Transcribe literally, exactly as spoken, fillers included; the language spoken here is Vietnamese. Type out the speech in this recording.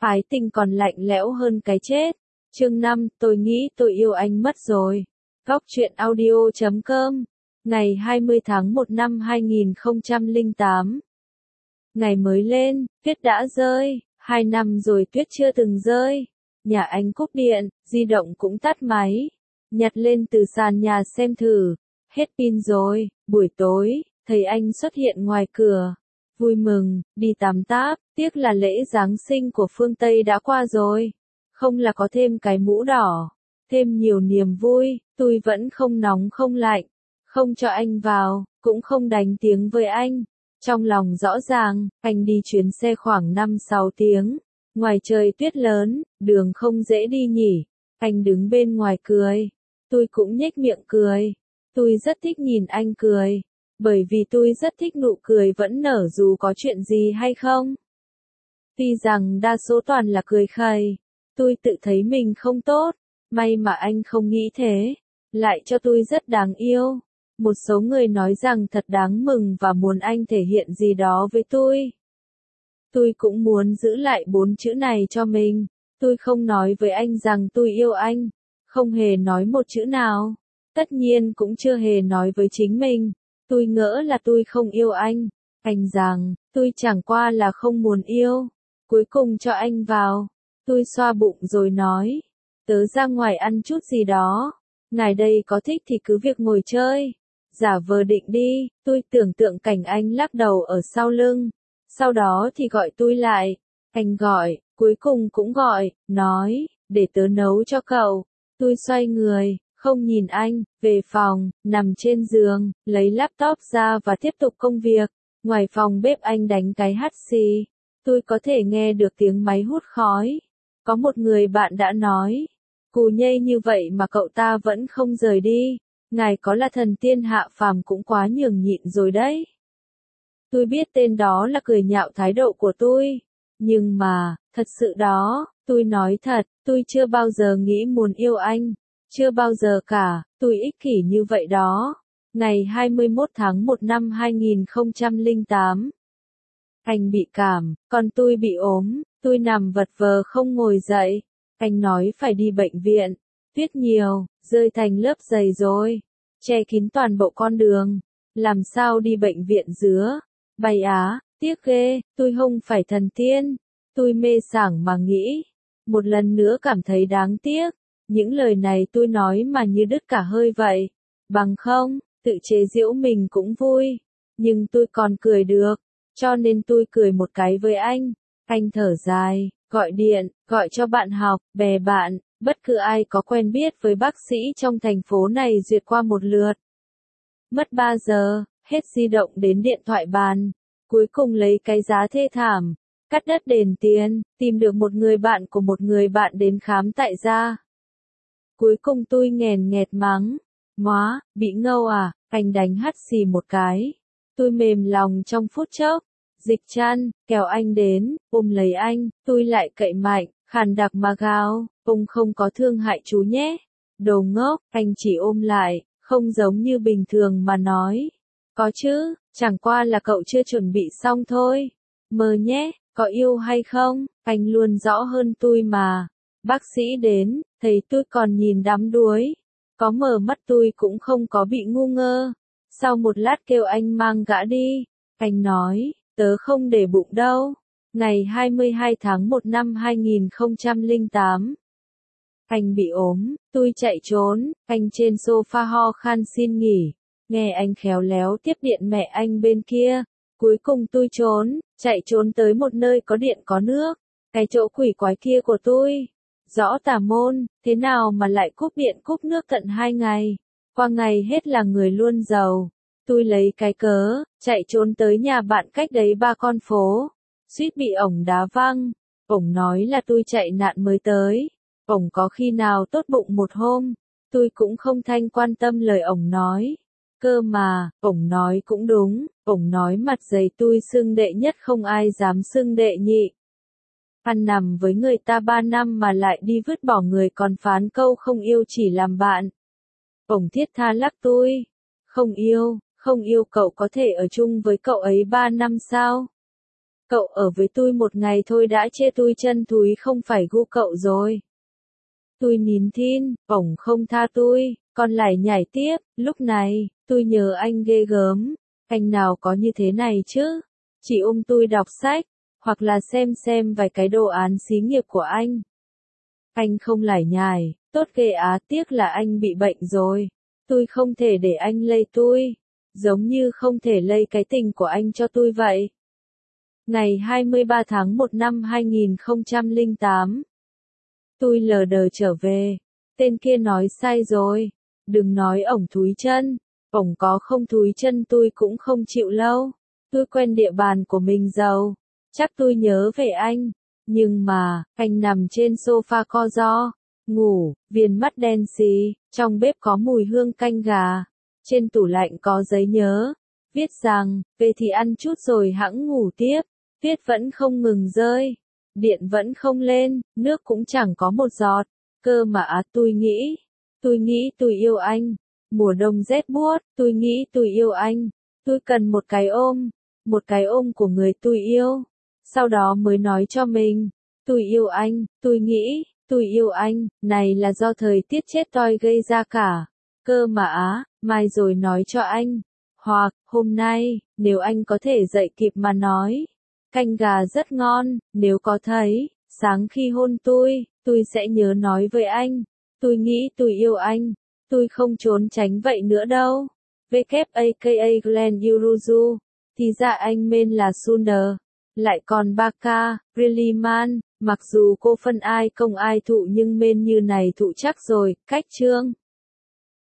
Ái tình còn lạnh lẽo hơn cái chết. Chương năm, tôi nghĩ tôi yêu anh mất rồi. Góc truyện audio chấm com. Ngày hai mươi tháng một năm hai nghìn không trăm lẻ tám. Ngày mới lên, tuyết đã rơi, hai năm rồi tuyết chưa từng rơi. Nhà anh cúp điện, di động cũng tắt máy. Nhặt lên từ sàn nhà xem thử. Hết pin rồi, buổi tối, thấy anh xuất hiện ngoài cửa. Vui mừng, đi tắm táp, tiếc là lễ Giáng sinh của phương Tây đã qua rồi. Không là có thêm cái mũ đỏ, thêm nhiều niềm vui, tôi vẫn không nóng không lạnh, không cho anh vào, cũng không đánh tiếng với anh. Trong lòng rõ ràng, anh đi chuyến xe khoảng năm sáu tiếng, ngoài trời tuyết lớn, đường không dễ đi nhỉ. Anh đứng bên ngoài cười, tôi cũng nhếch miệng cười. Tôi rất thích nhìn anh cười, bởi vì tôi rất thích nụ cười vẫn nở dù có chuyện gì hay không. Tuy rằng đa số toàn là cười khẩy, tôi tự thấy mình không tốt, may mà anh không nghĩ thế, lại cho tôi rất đáng yêu. Một số người nói rằng thật đáng mừng và muốn anh thể hiện gì đó với tôi. Tôi cũng muốn giữ lại bốn chữ này cho mình. Tôi không nói với anh rằng tôi yêu anh, không hề nói một chữ nào. Tất nhiên cũng chưa hề nói với chính mình. Tôi ngỡ là tôi không yêu anh. Anh rằng, tôi chẳng qua là không muốn yêu. Cuối cùng cho anh vào. Tôi xoa bụng rồi nói. Tớ ra ngoài ăn chút gì đó. Ngài đây có thích thì cứ việc ngồi chơi. Giả vờ định đi, tôi tưởng tượng cảnh anh lắc đầu ở sau lưng. Sau đó thì gọi tôi lại. Anh gọi, cuối cùng cũng gọi, nói, để tớ nấu cho cậu. Tôi xoay người, không nhìn anh, về phòng, nằm trên giường, lấy laptop ra và tiếp tục công việc. Ngoài phòng bếp anh đánh cái hắt xì. Tôi có thể nghe được tiếng máy hút khói. Có một người bạn đã nói, cù nhây như vậy mà cậu ta vẫn không rời đi. Ngài có là thần tiên hạ phàm cũng quá nhường nhịn rồi đấy. Tôi biết tên đó là cười nhạo thái độ của tôi. Nhưng mà, thật sự đó, tôi nói thật, tôi chưa bao giờ nghĩ muốn yêu anh. Chưa bao giờ cả, tôi ích kỷ như vậy đó. Ngày hai mươi mốt tháng một năm hai nghìn không trăm lẻ tám. Anh bị cảm, còn tôi bị ốm, tôi nằm vật vờ không ngồi dậy. Anh nói phải đi bệnh viện. Tuyết nhiều, rơi thành lớp dày rồi. Che kín toàn bộ con đường. Làm sao đi bệnh viện dứa? Bày á, tiếc ghê, tôi không phải thần tiên. Tôi mê sảng mà nghĩ. Một lần nữa cảm thấy đáng tiếc. Những lời này tôi nói mà như đứt cả hơi vậy. Bằng không, tự chế giễu mình cũng vui. Nhưng tôi còn cười được. Cho nên tôi cười một cái với anh. Anh thở dài, gọi điện, gọi cho bạn học, bè bạn, bất cứ ai có quen biết với bác sĩ trong thành phố này duyệt qua một lượt. Mất ba giờ, hết di động đến điện thoại bàn. Cuối cùng lấy cái giá thê thảm, cắt đất đền tiền, tìm được một người bạn của một người bạn đến khám tại gia. Cuối cùng tôi nghèn nghẹt mắng. Móa, bị ngâu à, anh đánh hắt xì một cái. Tôi mềm lòng trong phút chốc. Dịch chăn, kéo anh đến, ôm lấy anh, tôi lại cậy mạnh, khàn đặc mà gào, ông không có thương hại chú nhé. Đồ ngốc, anh chỉ ôm lại, không giống như bình thường mà nói. Có chứ, chẳng qua là cậu chưa chuẩn bị xong thôi. Mơ nhé, có yêu hay không, anh luôn rõ hơn tôi mà. Bác sĩ đến, thấy tôi còn nhìn đắm đuối. Có mở mắt tôi cũng không có bị ngu ngơ. Sau một lát kêu anh mang gã đi. Anh nói, tớ không để bụng đâu. Ngày hai mươi hai tháng một năm hai nghìn không trăm lẻ tám. Anh bị ốm, tôi chạy trốn, anh trên sofa ho khan xin nghỉ. Nghe anh khéo léo tiếp điện mẹ anh bên kia. Cuối cùng tôi trốn, chạy trốn tới một nơi có điện có nước. Cái chỗ quỷ quái kia của tôi. Rõ tà môn, thế nào mà lại cúp điện cúp nước tận hai ngày. Qua ngày hết là người luôn giàu. Tôi lấy cái cớ, chạy trốn tới nhà bạn cách đấy ba con phố. Suýt bị ổng đá văng. Ổng nói là tôi chạy nạn mới tới. Ổng có khi nào tốt bụng một hôm. Tôi cũng không thanh quan tâm lời ổng nói. Cơ mà, ổng nói cũng đúng. Ổng nói mặt dày tôi xưng đệ nhất không ai dám xưng đệ nhị. Ăn nằm với người ta ba năm mà lại đi vứt bỏ người còn phán câu không yêu chỉ làm bạn. Ổng thiết tha lắc tôi. Không yêu, không yêu cậu có thể ở chung với cậu ấy ba năm sao? Cậu ở với tôi một ngày thôi đã chê tôi chân thúi không phải gu cậu rồi. Tôi nín thinh, ổng không tha tôi, còn lại nhảy tiếp, lúc này, tôi nhớ anh ghê gớm, anh nào có như thế này chứ, chỉ ôm tôi đọc sách, hoặc là xem xem vài cái đồ án xí nghiệp của anh. Anh không lải nhải, tốt ghê á, tiếc là anh bị bệnh rồi, tôi không thể để anh lây tôi, giống như không thể lây cái tình của anh cho tôi vậy. Ngày hai mươi ba tháng một năm hai nghìn không trăm lẻ tám. Tôi lờ đờ trở về. Tên kia nói sai rồi. Đừng nói ổng thúi chân. Ổng có không thúi chân tôi cũng không chịu lâu. Tôi quen địa bàn của mình giàu. Chắc tôi nhớ về anh. Nhưng mà, anh nằm trên sofa co ro. Ngủ, viền mắt đen xì. Trong bếp có mùi hương canh gà. Trên tủ lạnh có giấy nhớ. Viết rằng, về thì ăn chút rồi hẵng ngủ tiếp. Tuyết vẫn không ngừng rơi. Điện vẫn không lên, nước cũng chẳng có một giọt. Cơ mà á, tôi nghĩ. Tôi nghĩ tôi yêu anh. Mùa đông rét buốt, tôi nghĩ tôi yêu anh. Tôi cần một cái ôm. Một cái ôm của người tôi yêu. Sau đó mới nói cho mình. Tôi yêu anh, tôi nghĩ, tôi yêu anh. Này là do thời tiết chết toi gây ra cả. Cơ mà á, mai rồi nói cho anh. Hoặc, hôm nay, nếu anh có thể dậy kịp mà nói. Canh gà rất ngon, nếu có thấy, sáng khi hôn tôi, tôi sẽ nhớ nói với anh. Tôi nghĩ tôi yêu anh. Tôi không trốn tránh vậy nữa đâu. vê kép a ca Glenn Uruzu. Thì ra anh tên là Sunder. Lại còn Baka, Really Man. Mặc dù cô phân ai công ai thụ nhưng men như này thụ chắc rồi, cách chương.